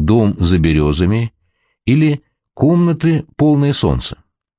«Дом за березами» или «Комнаты, полные солнца».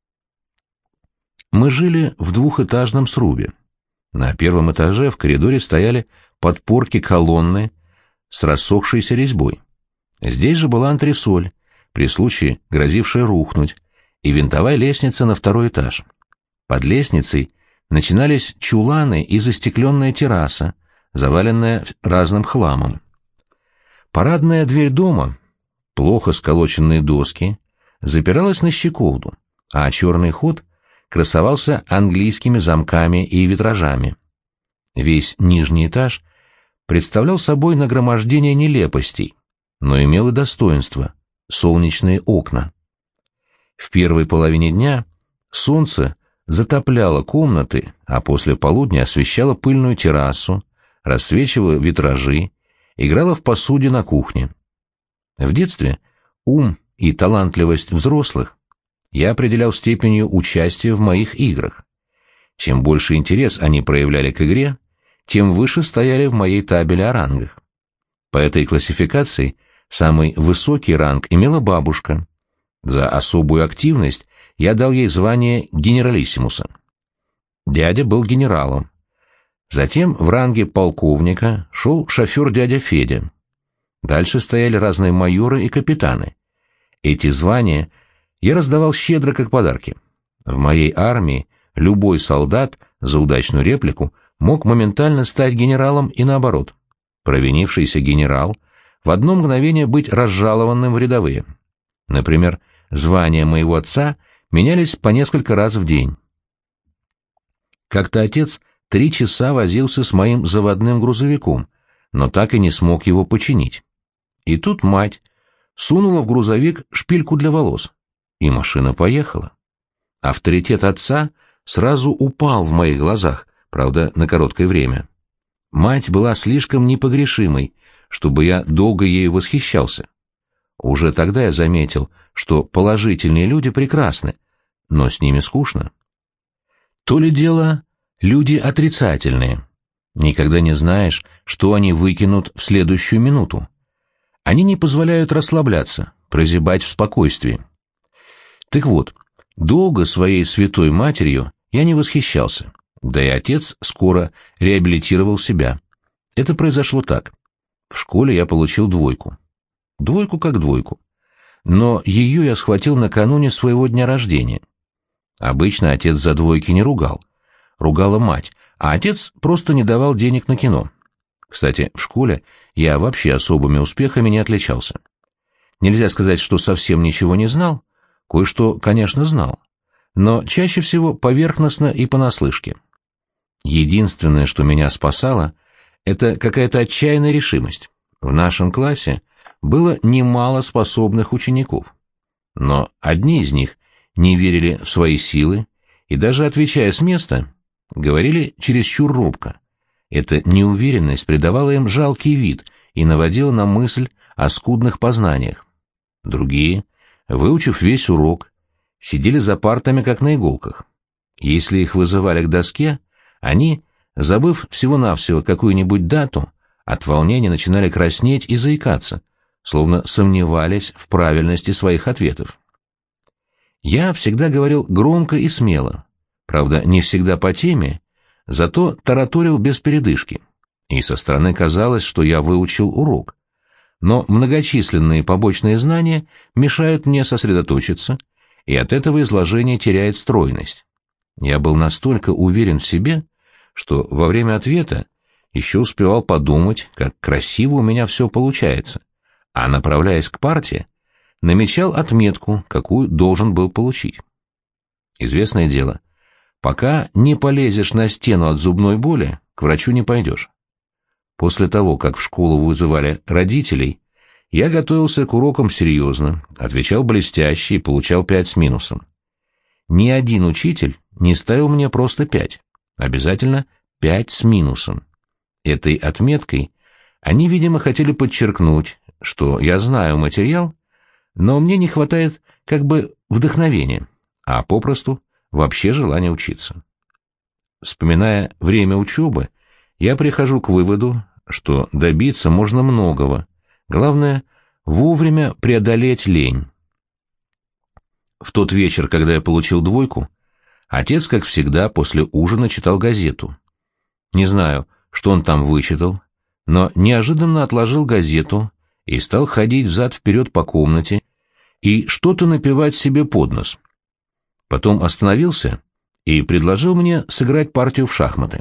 Мы жили в двухэтажном срубе. На первом этаже в коридоре стояли подпорки-колонны с рассохшейся резьбой. Здесь же была антресоль, при случае грозившая рухнуть, и винтовая лестница на второй этаж. Под лестницей начинались чуланы и застекленная терраса, заваленная разным хламом. Парадная дверь дома, плохо сколоченные доски, запиралась на щеколду, а черный ход красовался английскими замками и витражами. Весь нижний этаж представлял собой нагромождение нелепостей, но имел и достоинство — солнечные окна. В первой половине дня солнце затопляло комнаты, а после полудня освещало пыльную террасу, рассвечивало витражи, играло в посуде на кухне. В детстве ум и талантливость взрослых я определял степенью участия в моих играх. Чем больше интерес они проявляли к игре, тем выше стояли в моей табели о рангах. По этой классификации самый высокий ранг имела бабушка. За особую активность я дал ей звание генералиссимуса. Дядя был генералом. Затем в ранге полковника шел шофер дядя Федя. Дальше стояли разные майоры и капитаны. Эти звания я раздавал щедро как подарки. В моей армии любой солдат за удачную реплику мог моментально стать генералом и наоборот. Провинившийся генерал в одно мгновение быть разжалованным в рядовые. Например, звания моего отца менялись по несколько раз в день. Как-то отец 3 часа возился с моим заводным грузовиком, но так и не смог его починить. И тут мать сунула в грузовик шпильку для волос, и машина поехала. Авторитет отца сразу упал в моих глазах, правда, на короткое время. Мать была слишком непогрешимой, чтобы я долго ею восхищался. Уже тогда я заметил, что положительные люди прекрасны, но с ними скучно. То ли дело люди отрицательные. Никогда не знаешь, что они выкинут в следующую минуту. Они не позволяют расслабляться, прозябать в спокойствии. Так вот, долго своей святой матерью я не восхищался, да и отец скоро реабилитировал себя. Это произошло так. В школе я получил 2. Двойку как двойку. Но ее я схватил накануне своего дня рождения. Обычно отец за двойки не ругал. Ругала мать, а отец просто не давал денег на кино. Кстати, в школе я вообще особыми успехами не отличался. Нельзя сказать, что совсем ничего не знал. Кое-что, конечно, знал. Но чаще всего поверхностно и понаслышке. Единственное, что меня спасало, это какая-то отчаянная решимость. В нашем классе было немало способных учеников. Но одни из них не верили в свои силы и даже отвечая с места, говорили чересчур робко. Эта неуверенность придавала им жалкий вид и наводила на мысль о скудных познаниях. Другие, выучив весь урок, сидели за партами как на иголках. Если их вызывали к доске, они, забыв всего-навсего какую-нибудь дату, от волнения начинали краснеть и заикаться, словно сомневались в правильности своих ответов. Я всегда говорил громко и смело, правда, не всегда по теме, зато тараторил без передышки, и со стороны казалось, что я выучил урок. Но многочисленные побочные знания мешают мне сосредоточиться, и от этого изложение теряет стройность. Я был настолько уверен в себе, что во время ответа еще успевал подумать, как красиво у меня все получается, а, направляясь к парте, намечал отметку, какую должен был получить. Известное дело, пока не полезешь на стену от зубной боли, к врачу не пойдешь. После того, как в школу вызывали родителей, я готовился к урокам серьезно, отвечал блестяще и получал 5 с минусом. Ни один учитель не ставил мне просто 5, обязательно 5 с минусом. Этой отметкой они, видимо, хотели подчеркнуть, что я знаю материал, но мне не хватает как бы вдохновения, а попросту вообще желания учиться. Вспоминая время учебы, я прихожу к выводу, что добиться можно многого, главное вовремя преодолеть лень. В тот вечер, когда я получил двойку, отец, как всегда, после ужина читал газету. Не знаю, что он там вычитал, но неожиданно отложил газету и стал ходить взад-вперед по комнате и что-то напевать себе под нос. Потом остановился и предложил мне сыграть партию в шахматы.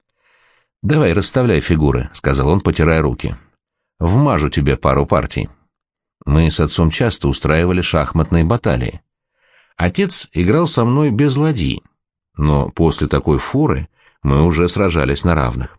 «Давай, расставляй фигуры», — сказал он, потирая руки. «Вмажу тебе пару партий». Мы с отцом часто устраивали шахматные баталии. Отец играл со мной без ладьи, но после такой форы мы уже сражались на равных.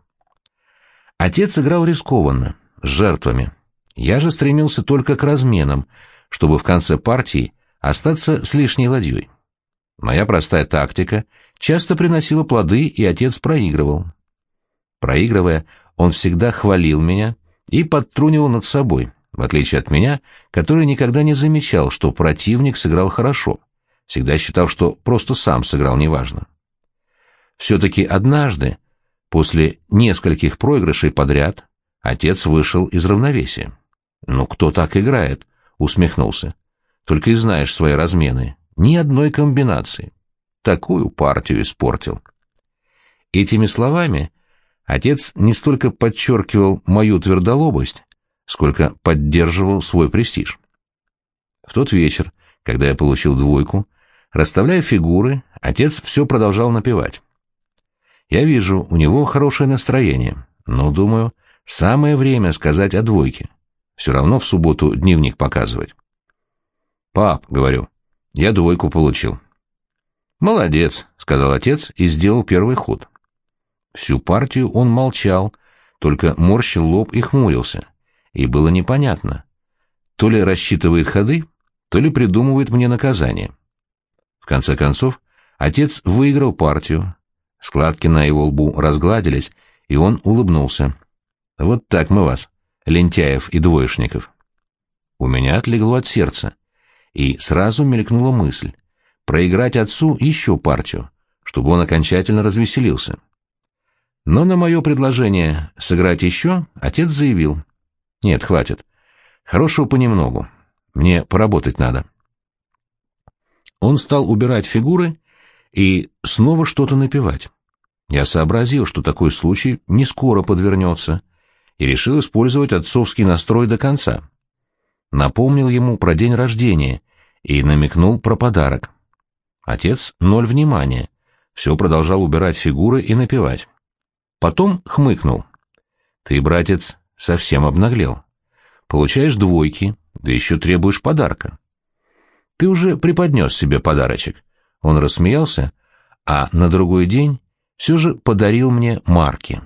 Отец играл рискованно, с жертвами. Я же стремился только к разменам, чтобы в конце партии остаться с лишней ладьей. Моя простая тактика часто приносила плоды, и отец проигрывал. Проигрывая, он всегда хвалил меня и подтрунивал над собой, в отличие от меня, который никогда не замечал, что противник сыграл хорошо, всегда считал, что просто сам сыграл неважно. Все-таки однажды, после нескольких проигрышей подряд, отец вышел из равновесия. «Ну, кто так играет?» — усмехнулся. «Только и знаешь свои размены. Ни одной комбинации. Такую партию испортил». Этими словами отец не столько подчеркивал мою твердолобость, сколько поддерживал свой престиж. В тот вечер, когда я получил двойку, расставляя фигуры, отец все продолжал напевать. Я вижу, у него хорошее настроение, но, думаю, самое время сказать о двойке. Все равно в субботу дневник показывать. «Пап», — говорю, — «я двойку получил». «Молодец», — сказал отец и сделал первый ход. Всю партию он молчал, только морщил лоб и хмурился, и было непонятно, то ли рассчитывает ходы, то ли придумывает мне наказание. В конце концов, отец выиграл партию, складки на его лбу разгладились, и он улыбнулся. «Вот так мы вас, лентяев и двоечников». У меня отлегло от сердца, и сразу мелькнула мысль проиграть отцу еще партию, чтобы он окончательно развеселился. Но на мое предложение сыграть еще отец заявил: «Нет, хватит. Хорошего понемногу. Мне поработать надо». Он стал убирать фигуры и снова что-то напевать. Я сообразил, что такой случай не скоро подвернется, и решил использовать отцовский настрой до конца. Напомнил ему про день рождения и намекнул про подарок. Отец — ноль внимания, все продолжал убирать фигуры и напевать. Потом хмыкнул. «Ты, братец, совсем обнаглел. Получаешь двойки, да еще требуешь подарка. Ты уже преподнес себе подарочек». Он рассмеялся, а на другой день все же подарил мне марки.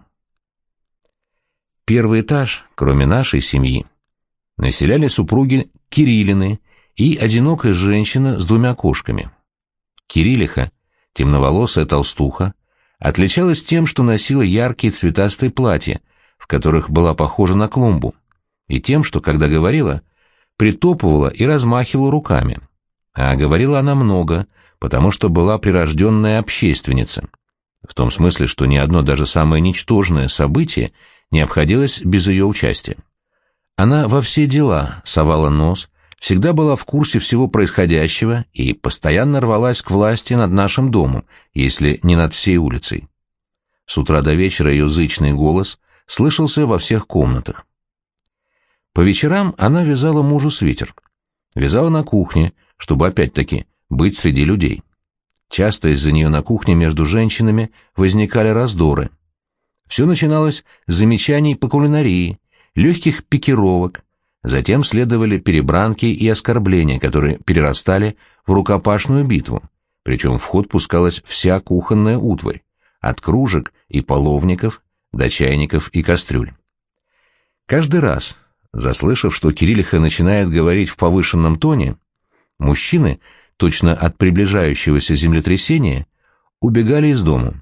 Первый этаж, кроме нашей семьи, населяли супруги Кириллины и одинокая женщина с двумя кошками. Кириллиха, темноволосая толстуха, отличалась тем, что носила яркие цветастые платья, в которых была похожа на клумбу, и тем, что, когда говорила, притопывала и размахивала руками. А говорила она много, потому что была прирожденная общественница. В том смысле, что ни одно даже самое ничтожное событие не обходилось без ее участия. Она во все дела совала нос, всегда была в курсе всего происходящего и постоянно рвалась к власти над нашим домом, если не над всей улицей. С утра до вечера ее зычный голос слышался во всех комнатах. По вечерам она вязала мужу свитер. Вязала на кухне, чтобы опять-таки быть среди людей. Часто из-за нее на кухне между женщинами возникали раздоры. Все начиналось с замечаний по кулинарии, легких пикировок, затем следовали перебранки и оскорбления, которые перерастали в рукопашную битву, причем в ход пускалась вся кухонная утварь, от кружек и половников до чайников и кастрюль. Каждый раз, заслышав, что Кириллиха начинает говорить в повышенном тоне, мужчины, точно от приближающегося землетрясения, убегали из дома.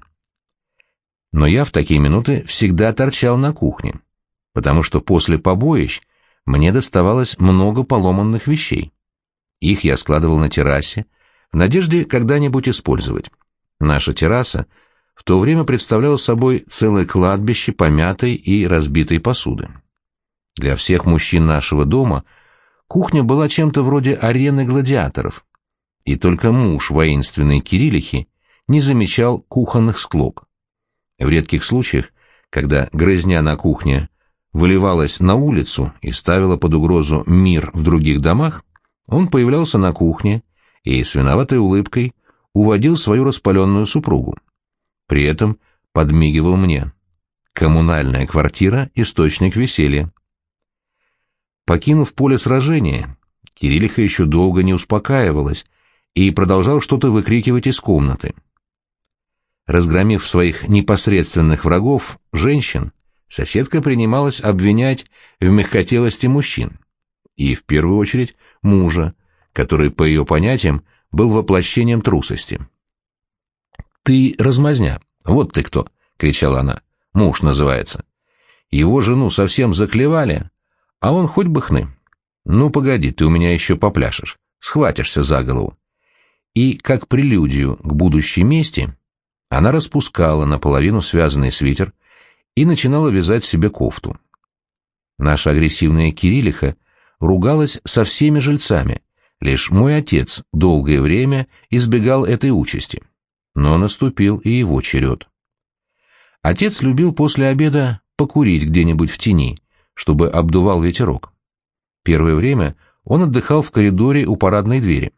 Но я в такие минуты всегда торчал на кухне, потому что после побоищ мне доставалось много поломанных вещей. Их я складывал на террасе, в надежде когда-нибудь использовать. Наша терраса в то время представляла собой целое кладбище помятой и разбитой посуды. Для всех мужчин нашего дома Кухня была чем-то вроде арены гладиаторов, и только муж воинственной Кириллихи не замечал кухонных склок. В редких случаях, когда грызня на кухне выливалась на улицу и ставила под угрозу мир в других домах, он появлялся на кухне и с виноватой улыбкой уводил свою распаленную супругу. При этом подмигивал мне. Коммунальная квартира — источник веселья. Покинув поле сражения, Кириллиха еще долго не успокаивалась и продолжал что-то выкрикивать из комнаты. Разгромив своих непосредственных врагов, женщин, соседка принималась обвинять в мягкотелости мужчин, и в первую очередь мужа, который, по ее понятиям, был воплощением трусости. «Ты размазня, вот ты кто!» — кричала она. «Муж называется. Его жену совсем заклевали, а он хоть бы хны. Ну, погоди, ты у меня еще попляшешь, схватишься за голову». И, как прелюдию к будущей мести, она распускала наполовину связанный свитер и начинала вязать себе кофту. Наша агрессивная Кириллиха ругалась со всеми жильцами, лишь мой отец долгое время избегал этой участи. Но наступил и его черед. Отец любил после обеда покурить где-нибудь в тени, чтобы обдувал ветерок. Первое время он отдыхал в коридоре у парадной двери.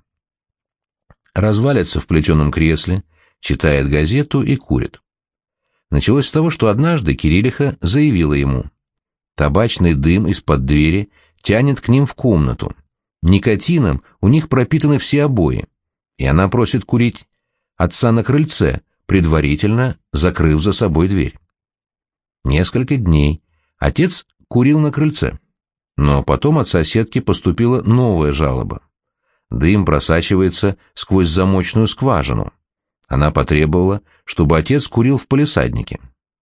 Развалится в плетеном кресле, читает газету и курит. Началось с того, что однажды Кириллиха заявила ему: табачный дым из-под двери тянет к ним в комнату, никотином у них пропитаны все обои, и она просит курить отца на крыльце, предварительно закрыв за собой дверь. Несколько дней отец курил на крыльце, но потом от соседки поступила новая жалоба. Дым просачивается сквозь замочную скважину. Она потребовала, чтобы отец курил в палисаднике.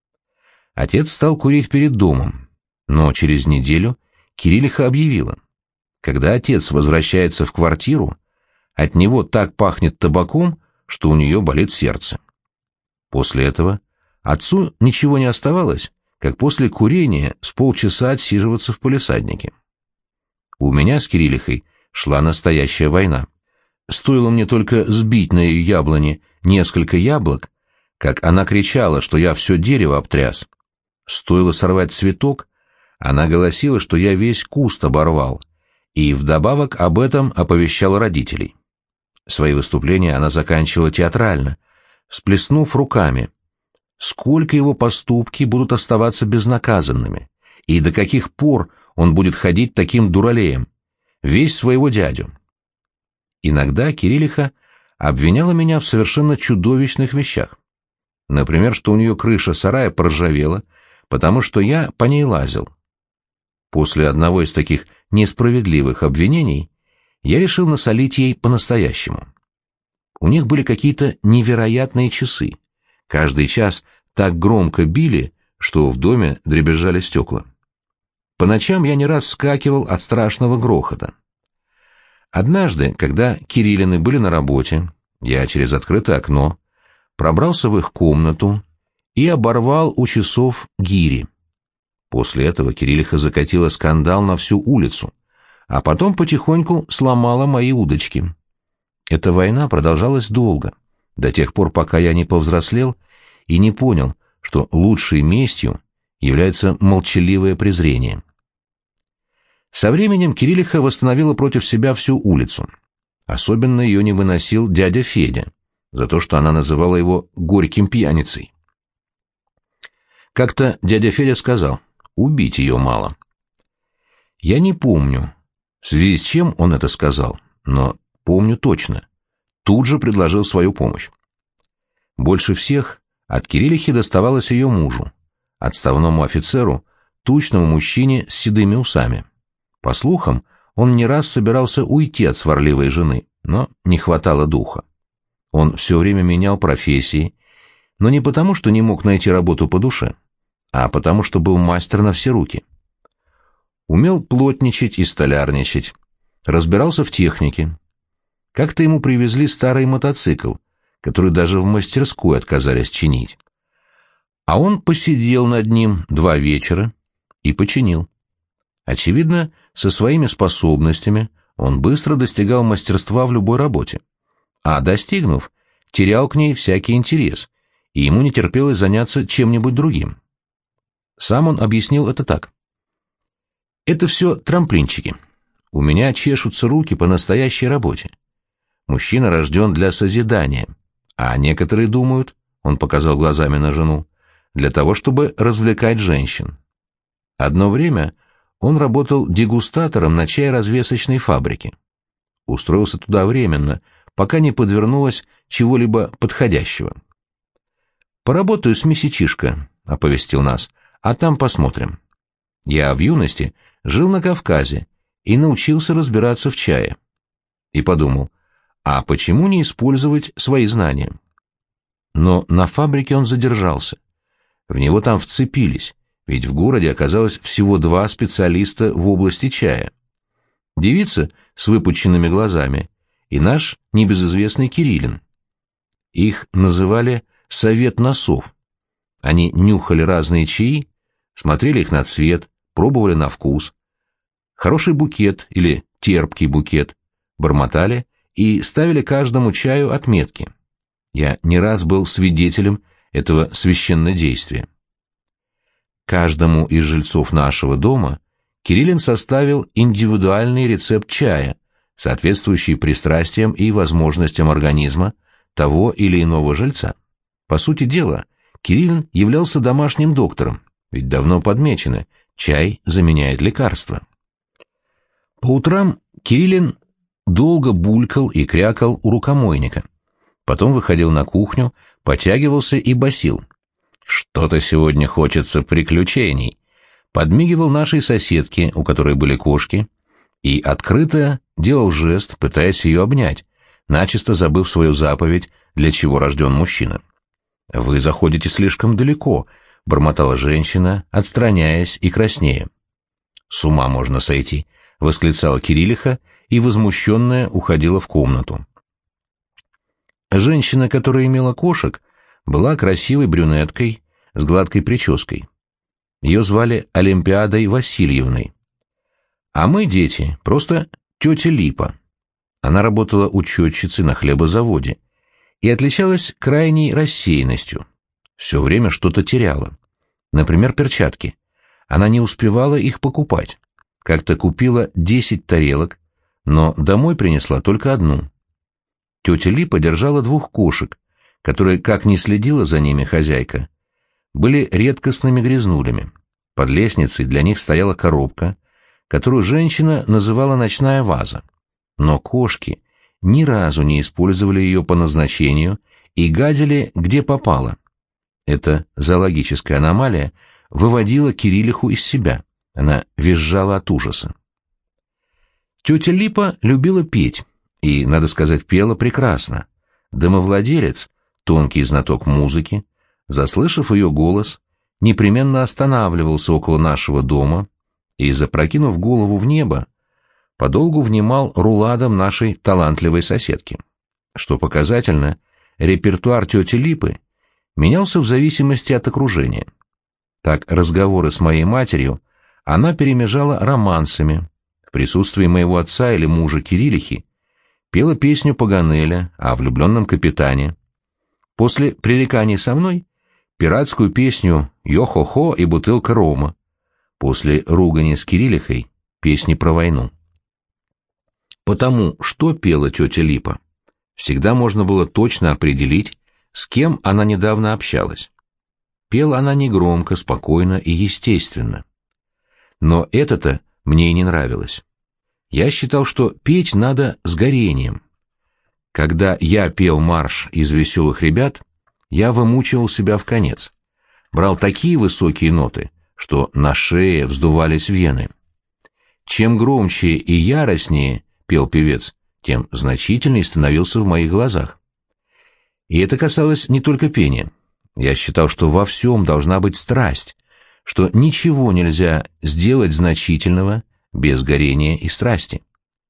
Отец стал курить перед домом, но через неделю Кириллиха объявила: когда отец возвращается в квартиру, от него так пахнет табаком, что у нее болит сердце. После этого отцу ничего не оставалось, как после курения с полчаса отсиживаться в палисаднике. У меня с Кириллихой шла настоящая война. Стоило мне только сбить на ее яблоне несколько яблок, как она кричала, что я все дерево обтряс. Стоило сорвать цветок, она голосила, что я весь куст оборвал, и вдобавок об этом оповещала родителей. Свои выступления она заканчивала театрально, всплеснув руками. Сколько его поступки будут оставаться безнаказанными, и до каких пор он будет ходить таким дуралеем, весь своего дядю. Иногда Кириллиха обвиняла меня в совершенно чудовищных вещах. Например, что у нее крыша сарая поржавела, потому что я по ней лазил. После одного из таких несправедливых обвинений я решил насолить ей по-настоящему. У них были какие-то невероятные часы. Каждый час так громко били, что в доме дребезжали стекла. По ночам я не раз вскакивал от страшного грохота. Однажды, когда Кириллины были на работе, я через открытое окно пробрался в их комнату и оборвал у часов гири. После этого Кириллиха закатила скандал на всю улицу, а потом потихоньку сломала мои удочки. Эта война продолжалась долго, до тех пор, пока я не повзрослел и не понял, что лучшей местью является молчаливое презрение. Со временем Кириллиха восстановила против себя всю улицу. Особенно ее не выносил дядя Федя, за то, что она называла его горьким пьяницей. Как-то дядя Федя сказал: убить ее мало. Я не помню, в связи с чем он это сказал, но помню точно. Тут же предложил свою помощь. Больше всех от Кириллихи доставалось ее мужу, отставному офицеру, тучному мужчине с седыми усами. По слухам, он не раз собирался уйти от сварливой жены, но не хватало духа. Он все время менял профессии, но не потому, что не мог найти работу по душе, а потому, что был мастер на все руки. Умел плотничать и столярничать, разбирался в технике. Как-то ему привезли старый мотоцикл, который даже в мастерской отказались чинить. А он посидел над ним 2 вечера и починил. Очевидно, со своими способностями он быстро достигал мастерства в любой работе, а достигнув, терял к ней всякий интерес, и ему не терпелось заняться чем-нибудь другим. Сам он объяснил это так. «Это все трамплинчики. У меня чешутся руки по настоящей работе. Мужчина рожден для созидания, а некоторые думают, — он показал глазами на жену, — для того, чтобы развлекать женщин». Одно время он работал дегустатором на чай-развесочной фабрике. Устроился туда временно, пока не подвернулось чего-либо подходящего. «Поработаю с месячишко», — оповестил нас, — «а там посмотрим». Я в юности жил на Кавказе и научился разбираться в чае. И подумал, а почему не использовать свои знания? Но на фабрике он задержался. В него там вцепились, ведь в городе оказалось всего 2 специалиста в области чая. Девица с выпученными глазами и наш небезызвестный Кириллин. Их называли «совет носов». Они нюхали разные чаи, смотрели их на цвет, пробовали на вкус. Хороший букет или терпкий букет бормотали и ставили каждому чаю отметки. Я не раз был свидетелем этого священнодействия. Каждому из жильцов нашего дома Кириллин составил индивидуальный рецепт чая, соответствующий пристрастиям и возможностям организма того или иного жильца. По сути дела, Кириллин являлся домашним доктором, ведь давно подмечено, чай заменяет лекарства. По утрам Кириллин долго булькал и крякал у рукомойника. Потом выходил на кухню, потягивался и басил. «Что-то сегодня хочется приключений», подмигивал нашей соседке, у которой были кошки, и открыто делал жест, пытаясь ее обнять, начисто забыв свою заповедь, для чего рожден мужчина. «Вы заходите слишком далеко», — бормотала женщина, отстраняясь и краснея. «С ума можно сойти», — восклицала Кириллиха и, возмущенная, уходила в комнату. Женщина, которая имела кошек, была красивой брюнеткой с гладкой прической. Ее звали Олимпиадой Васильевной. А мы, дети, просто тетя Липа. Она работала учетчицей на хлебозаводе и отличалась крайней рассеянностью. Все время что-то теряла. Например, перчатки. Она не успевала их покупать. Как-то купила 10 тарелок, но домой принесла только одну. Тетя Липа держала 2 кошек, которые, как ни следила за ними хозяйка, были редкостными грязнулями. Под лестницей для них стояла коробка, которую женщина называла «ночная ваза». Но кошки ни разу не использовали ее по назначению и гадили, где попало. Эта зоологическая аномалия выводила Кириллиху из себя. Она визжала от ужаса. Тетя Липа любила петь, и, надо сказать, пела прекрасно. Домовладелец, тонкий знаток музыки, заслышав ее голос, непременно останавливался около нашего дома и, запрокинув голову в небо, подолгу внимал руладам нашей талантливой соседки. Что показательно, репертуар тети Липы менялся в зависимости от окружения. Так разговоры с моей матерью она перемежала романсами. В присутствии моего отца или мужа Кириллихи пела песню Паганеля о влюбленном капитане. После пререканий со мной — пиратскую песню «Йо-хо-хо» и «Бутылка рома». После ругани с Кириллихой — песни про войну. Потому что пела тетя Липа, всегда можно было точно определить, с кем она недавно общалась. Пела она негромко, спокойно и естественно. Но это-то мне и не нравилось. Я считал, что петь надо с горением. Когда я пел марш из «Веселых ребят», я вымучивал себя вконец. Брал такие высокие ноты, что на шее вздувались вены. Чем громче и яростнее пел певец, тем значительнее становился в моих глазах. И это касалось не только пения. Я считал, что во всем должна быть страсть, что ничего нельзя сделать значительного без горения и страсти.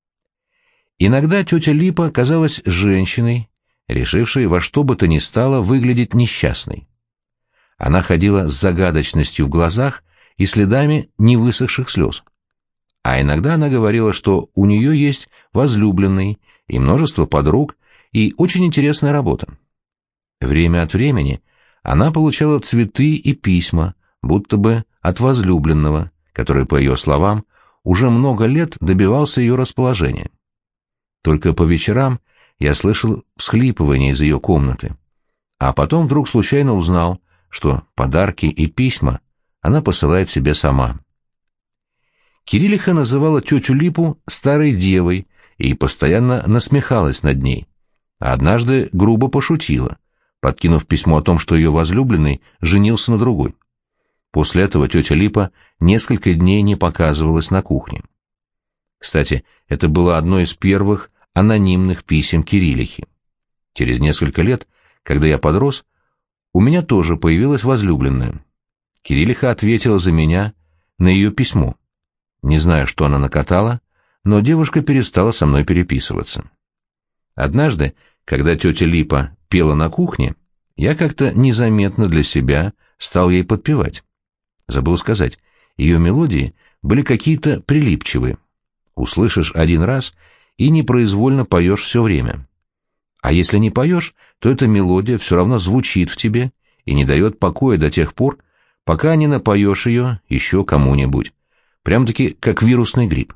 Иногда тетя Липа казалась женщиной, решившей во что бы то ни стало выглядеть несчастной. Она ходила с загадочностью в глазах и следами невысохших слез. А иногда она говорила, что у нее есть возлюбленный и множество подруг, и очень интересная работа. Время от времени она получала цветы и письма, будто бы от возлюбленного, который, по ее словам, уже много лет добивался ее расположения. Только по вечерам я слышал всхлипывание из ее комнаты, а потом вдруг случайно узнал, что подарки и письма она посылает себе сама. Кириллиха называла тетю Липу старой девой и постоянно насмехалась над ней, а однажды грубо пошутила, подкинув письмо о том, что ее возлюбленный женился на другой. После этого тетя Липа несколько дней не показывалась на кухне. Кстати, это было одно из первых анонимных писем Кириллихи. Через несколько лет, когда я подрос, у меня тоже появилась возлюбленная. Кириллиха ответила за меня на ее письмо. Не знаю, что она накатала, но девушка перестала со мной переписываться. Однажды, когда тетя Липа пела на кухне, я как-то незаметно для себя стал ей подпевать. Забыл сказать, ее мелодии были какие-то прилипчивые. Услышишь один раз и непроизвольно поешь все время. А если не поешь, то эта мелодия все равно звучит в тебе и не дает покоя до тех пор, пока не напоешь ее еще кому-нибудь. Прям-таки как вирусный грипп.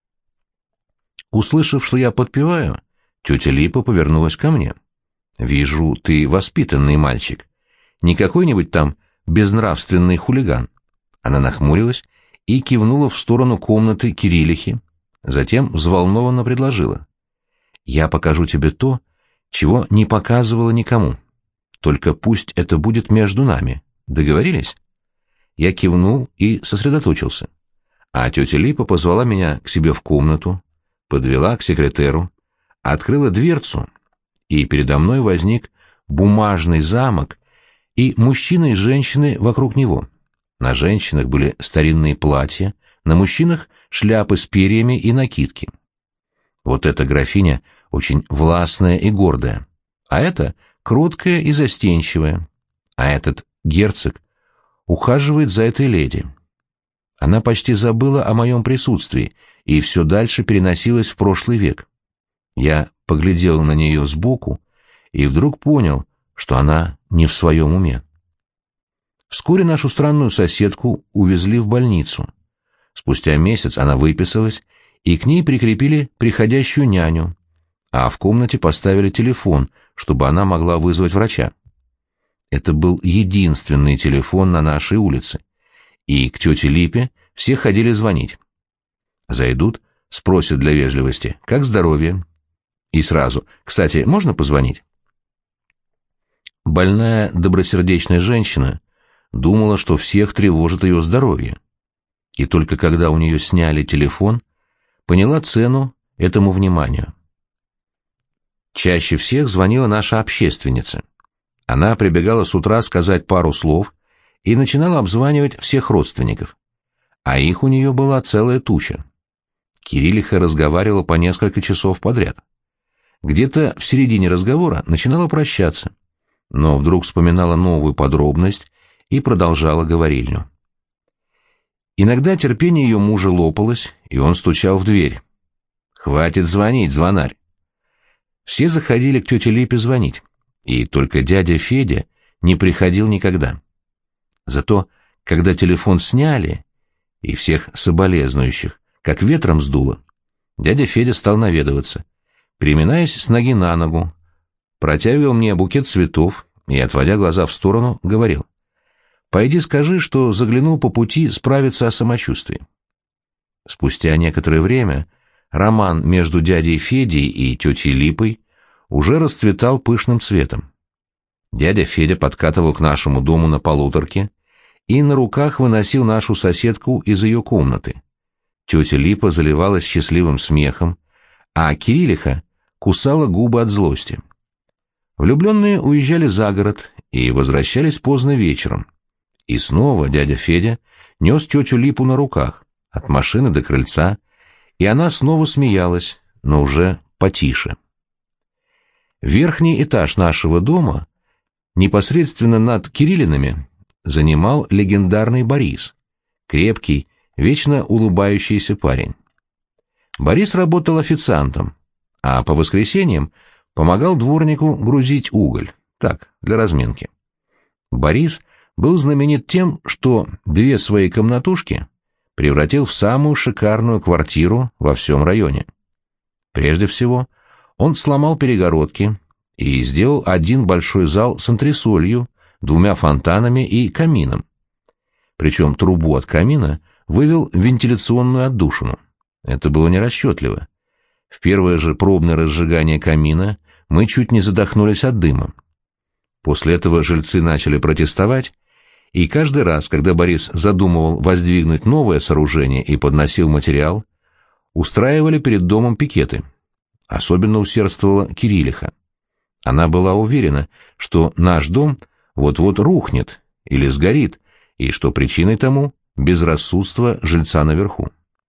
Услышав, что я подпеваю, тетя Липа повернулась ко мне. «Вижу, ты воспитанный мальчик. Не какой-нибудь там безнравственный хулиган». Она нахмурилась и кивнула в сторону комнаты Кириллихи, затем взволнованно предложила. «Я покажу тебе то, чего не показывала никому. Только пусть это будет между нами. Договорились?» Я кивнул и сосредоточился. А тетя Липа позвала меня к себе в комнату, подвела к секретеру, открыла дверцу, и передо мной возник бумажный замок и мужчина и женщины вокруг него. На женщинах были старинные платья, на мужчинах шляпы с перьями и накидки. Вот эта графиня очень властная и гордая, а эта кроткая и застенчивая, а этот герцог ухаживает за этой леди. Она почти забыла о моем присутствии и все дальше переносилась в прошлый век. Я поглядел на нее сбоку и вдруг понял, что она не в своем уме. Вскоре нашу странную соседку увезли в больницу. Спустя месяц она выписалась, и к ней прикрепили приходящую няню, а в комнате поставили телефон, чтобы она могла вызвать врача. Это был единственный телефон на нашей улице, и к тете Липе все ходили звонить. Зайдут, спросят для вежливости, как здоровье, и сразу, кстати, можно позвонить? Больная, добросердечная женщина думала, что всех тревожит ее здоровье, и только когда у нее сняли телефон, поняла цену этому вниманию. Чаще всех звонила наша общественница. Она прибегала с утра сказать пару слов и начинала обзванивать всех родственников. А их у нее была целая туча. Кириллиха разговаривала по несколько часов подряд. Где-то в середине разговора начинала прощаться, но вдруг вспоминала новую подробность и продолжала говорильню. Иногда терпение ее мужа лопалось, и он стучал в дверь. «Хватит звонить, звонарь!» Все заходили к тете Липе звонить, и только дядя Федя не приходил никогда. Зато, когда телефон сняли, и всех соболезнующих, как ветром сдуло, дядя Федя стал наведываться, переминаясь с ноги на ногу, протягивал мне букет цветов и, отводя глаза в сторону, говорил: «Пойди скажи, что заглянул по пути справиться о самочувствии». Спустя некоторое время роман между дядей Федей и тетей Липой уже расцветал пышным цветом. Дядя Федя подкатывал к нашему дому на полуторке и на руках выносил нашу соседку из ее комнаты. Тетя Липа заливалась счастливым смехом, а Кириллиха кусала губы от злости. Влюбленные уезжали за город и возвращались поздно вечером. И снова дядя Федя нес тетю Липу на руках, от машины до крыльца, и она снова смеялась, но уже потише. Верхний этаж нашего дома, непосредственно над Кириллинами, занимал легендарный Борис, крепкий, вечно улыбающийся парень. Борис работал официантом, а по воскресеньям помогал дворнику грузить уголь, так, для разминки. Борис был знаменит тем, что 2 свои комнатушки превратил в самую шикарную квартиру во всем районе. Прежде всего, он сломал перегородки и сделал один большой зал с антресолью, 2 фонтанами и камином. Причем трубу от камина вывел в вентиляционную отдушину. Это было нерасчетливо. В первое же пробное разжигание камина мы чуть не задохнулись от дыма. После этого жильцы начали протестовать, и каждый раз, когда Борис задумывал воздвигнуть новое сооружение и подносил материал, устраивали перед домом пикеты. Особенно усердствовала Кириллиха. Она была уверена, что наш дом вот-вот рухнет или сгорит, и что причиной тому безрассудство жильца наверху.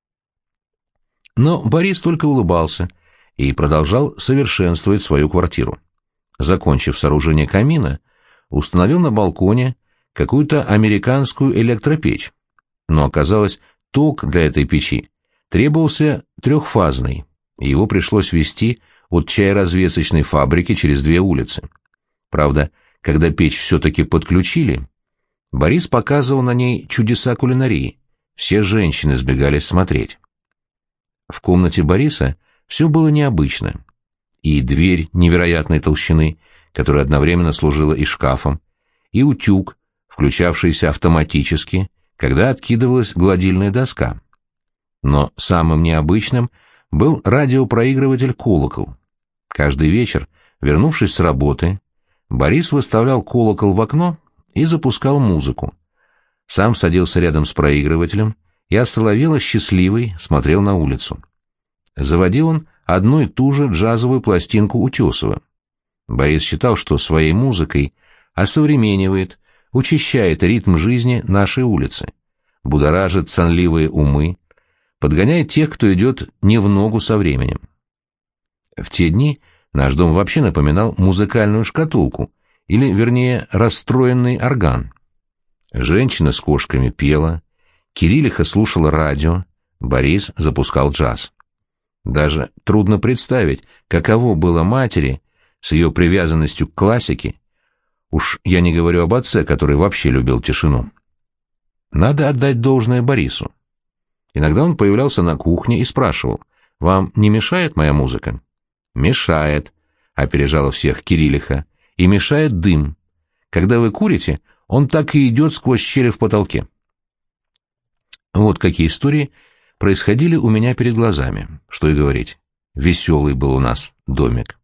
Но Борис только улыбался и продолжал совершенствовать свою квартиру. Закончив сооружение камина, установил на балконе какую-то американскую электропечь, но оказалось, ток для этой печи требовался 3-фазный, и его пришлось везти от чайразвесочной фабрики через 2 улицы. Правда, когда печь все-таки подключили, Борис показывал на ней чудеса кулинарии, все женщины сбегались смотреть. В комнате Бориса все было необычно. И дверь невероятной толщины, которая одновременно служила и шкафом, и утюг, включавшийся автоматически, когда откидывалась гладильная доска. Но самым необычным был радиопроигрыватель «Колокол». Каждый вечер, вернувшись с работы, Борис выставлял колокол в окно и запускал музыку. Сам садился рядом с проигрывателем и осоловело счастливый смотрел на улицу. Заводил он одну и ту же джазовую пластинку Утесова. Борис считал, что своей музыкой осовременивает, учащает ритм жизни нашей улицы, будоражит сонливые умы, подгоняет тех, кто идет не в ногу со временем. В те дни наш дом вообще напоминал музыкальную шкатулку, или, вернее, расстроенный орган. Женщина с кошками пела, Кириллиха слушала радио, Борис запускал джаз. Даже трудно представить, каково было матери с ее привязанностью к классике, уж я не говорю об отце, который вообще любил тишину. Надо отдать должное Борису. Иногда он появлялся на кухне и спрашивал: «Вам не мешает моя музыка?» «Мешает», — опережала всех Кириллиха, — «и мешает дым. Когда вы курите, он так и идет сквозь щели в потолке». Вот какие истории происходили у меня перед глазами. Что и говорить, веселый был у нас домик.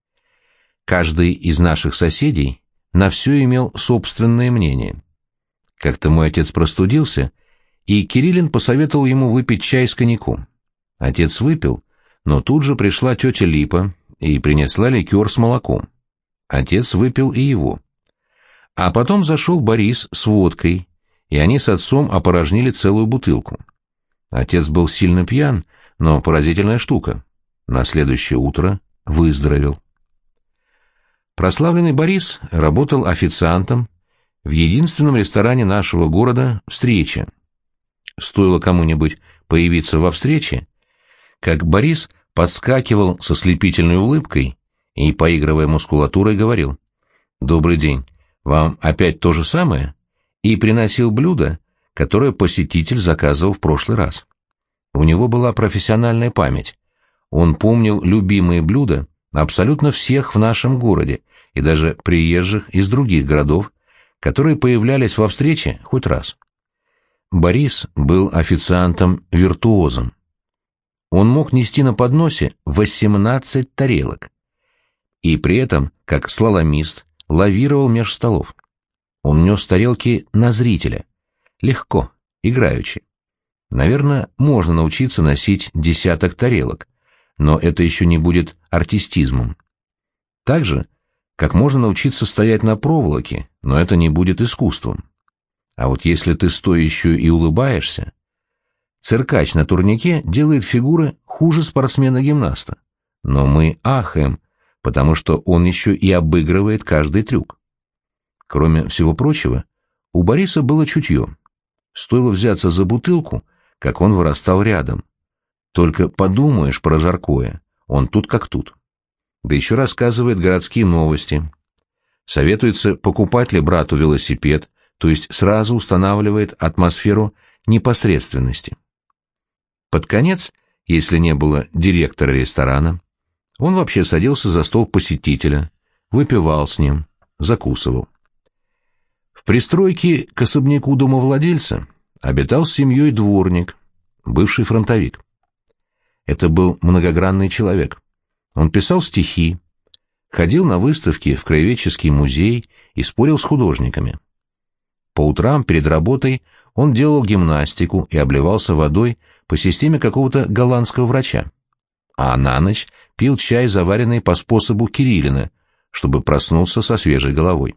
Каждый из наших соседей на все имел собственное мнение. Как-то мой отец простудился, и Кириллин посоветовал ему выпить чай с коньяком. Отец выпил, но тут же пришла тетя Липа и принесла ликер с молоком. Отец выпил и его. А потом зашел Борис с водкой, и они с отцом опорожнили целую бутылку. Отец был сильно пьян, но поразительная штука. На следующее утро выздоровел. Прославленный Борис работал официантом в единственном ресторане нашего города «Встреча». Стоило кому-нибудь появиться во встрече, как Борис подскакивал со слепительной улыбкой и, поигрывая мускулатурой, говорил: «Добрый день, вам опять то же самое?» и приносил блюдо, которое посетитель заказывал в прошлый раз. У него была профессиональная память. Он помнил любимые блюда абсолютно всех в нашем городе и даже приезжих из других городов, которые появлялись во встрече хоть раз. Борис был официантом-виртуозом. Он мог нести на подносе 18 тарелок. И при этом, как слаломист, лавировал меж столов. Он нес тарелки на зрителя. Легко, играючи. Наверное, можно научиться носить 10 тарелок, но это еще не будет артистизмом. Так же, как можно научиться стоять на проволоке, но это не будет искусством. А вот если ты стоящую и улыбаешься, циркач на турнике делает фигуры хуже спортсмена-гимнаста. Но мы ахаем, потому что он еще и обыгрывает каждый трюк. Кроме всего прочего, у Бориса было чутье. Стоило взяться за бутылку, как он вырастал рядом. Только подумаешь про жаркое, он тут как тут. Да еще рассказывает городские новости. Советуется, покупать ли брату велосипед, то есть сразу устанавливает атмосферу непосредственности. Под конец, если не было директора ресторана, он вообще садился за стол посетителя, выпивал с ним, закусывал. В пристройке к особняку домовладельца обитал с семьей дворник, бывший фронтовик. Это был многогранный человек. Он писал стихи, ходил на выставки в краеведческий музей и спорил с художниками. По утрам перед работой он делал гимнастику и обливался водой по системе какого-то голландского врача, а на ночь пил чай, заваренный по способу Кириллина, чтобы проснуться со свежей головой.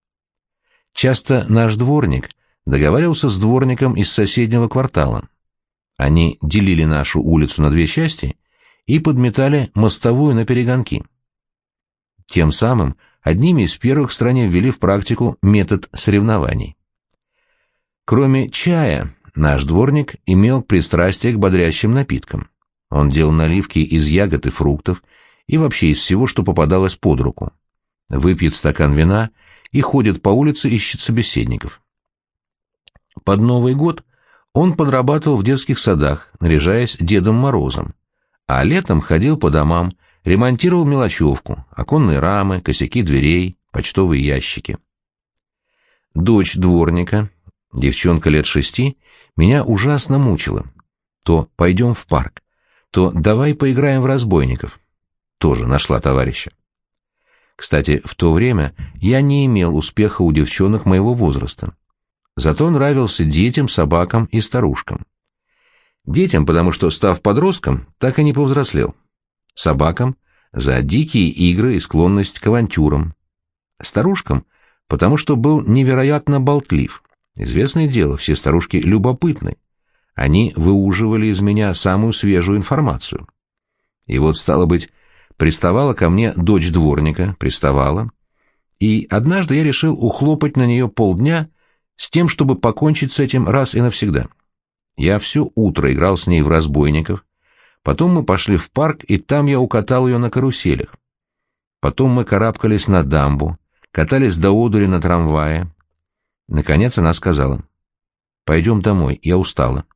Часто наш дворник договаривался с дворником из соседнего квартала. Они делили нашу улицу на две части и подметали мостовую наперегонки. Тем самым одними из первых в стране ввели в практику метод соревнований. Кроме чая, наш дворник имел пристрастие к бодрящим напиткам. Он делал наливки из ягод и фруктов и вообще из всего, что попадалось под руку. Выпьет стакан вина и ходит по улице, ищет собеседников. Под Новый год он подрабатывал в детских садах, наряжаясь Дедом Морозом, а летом ходил по домам, ремонтировал мелочевку, оконные рамы, косяки дверей, почтовые ящики. Дочь дворника, девчонка лет 6, меня ужасно мучила. То пойдем в парк, то давай поиграем в разбойников. Тоже нашла товарища. Кстати, в то время я не имел успеха у девчонок моего возраста. Зато нравился детям, собакам и старушкам. Детям, потому что, став подростком, так и не повзрослел. Собакам — за дикие игры и склонность к авантюрам. Старушкам — потому что был невероятно болтлив. Известное дело, все старушки любопытны. Они выуживали из меня самую свежую информацию. И вот, стало быть, приставала ко мне дочь дворника, приставала, и однажды я решил ухлопать на нее полдня с тем, чтобы покончить с этим раз и навсегда. Я все утро играл с ней в разбойников, потом мы пошли в парк, и там я укатал ее на каруселях. Потом мы карабкались на дамбу, катались до одури на трамвае. Наконец она сказала: «Пойдем домой, я устала».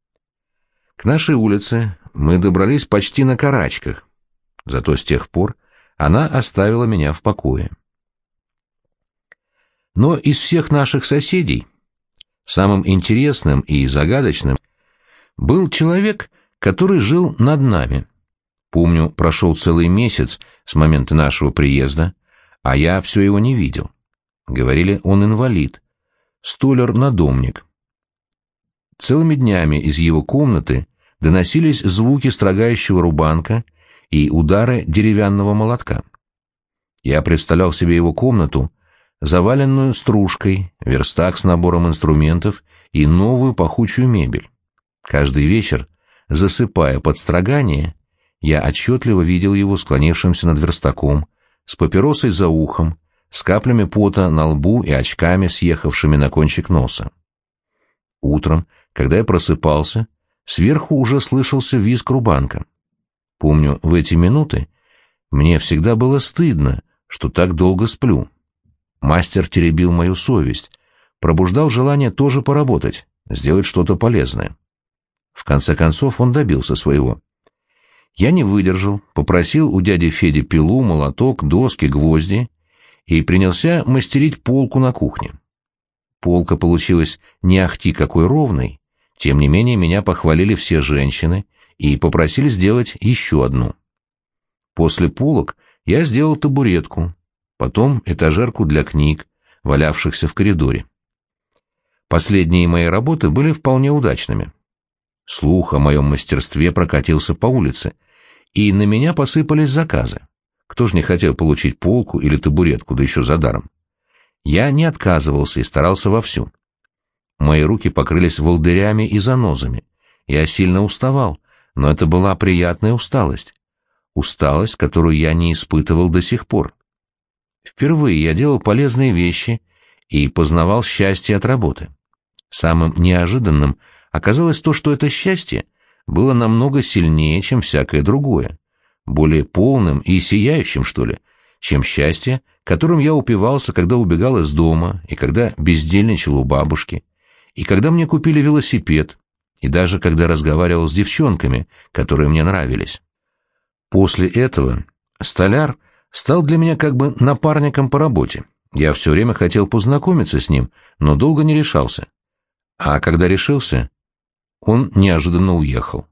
К нашей улице мы добрались почти на карачках, зато с тех пор она оставила меня в покое. Но из всех наших соседей самым интересным и загадочным был человек, который жил над нами. Помню, прошел целый месяц с момента нашего приезда, а я все его не видел. Говорили, он инвалид, столяр-надомник. Целыми днями из его комнаты доносились звуки строгающего рубанка и удары деревянного молотка. Я представлял себе его комнату, заваленную стружкой, верстак с набором инструментов и новую пахучую мебель. Каждый вечер, засыпая под строгание, я отчетливо видел его склонившимся над верстаком, с папиросой за ухом, с каплями пота на лбу и очками, съехавшими на кончик носа. Утром, когда я просыпался, сверху уже слышался визг рубанка. Помню, в эти минуты мне всегда было стыдно, что так долго сплю. Мастер теребил мою совесть, пробуждал желание тоже поработать, сделать что-то полезное. В конце концов он добился своего. Я не выдержал, попросил у дяди Феди пилу, молоток, доски, гвозди и принялся мастерить полку на кухне. Полка получилась не ахти какой ровной, тем не менее меня похвалили все женщины и попросили сделать еще одну. После полок я сделал табуретку, потом этажерку для книг, валявшихся в коридоре. Последние мои работы были вполне удачными. Слух о моем мастерстве прокатился по улице, и на меня посыпались заказы. Кто ж не хотел получить полку или табуретку, да еще за даром? Я не отказывался и старался вовсю. Мои руки покрылись волдырями и занозами. Я сильно уставал, но это была приятная усталость. Усталость, которую я не испытывал до сих пор. Впервые я делал полезные вещи и познавал счастье от работы. Самым неожиданным оказалось то, что это счастье было намного сильнее, чем всякое другое, более полным и сияющим, что ли, чем счастье, которым я упивался, когда убегал из дома, и когда бездельничал у бабушки, и когда мне купили велосипед, и даже когда разговаривал с девчонками, которые мне нравились. После этого столяр стал для меня как бы напарником по работе. Я все время хотел познакомиться с ним, но долго не решался. А когда решился, он неожиданно уехал.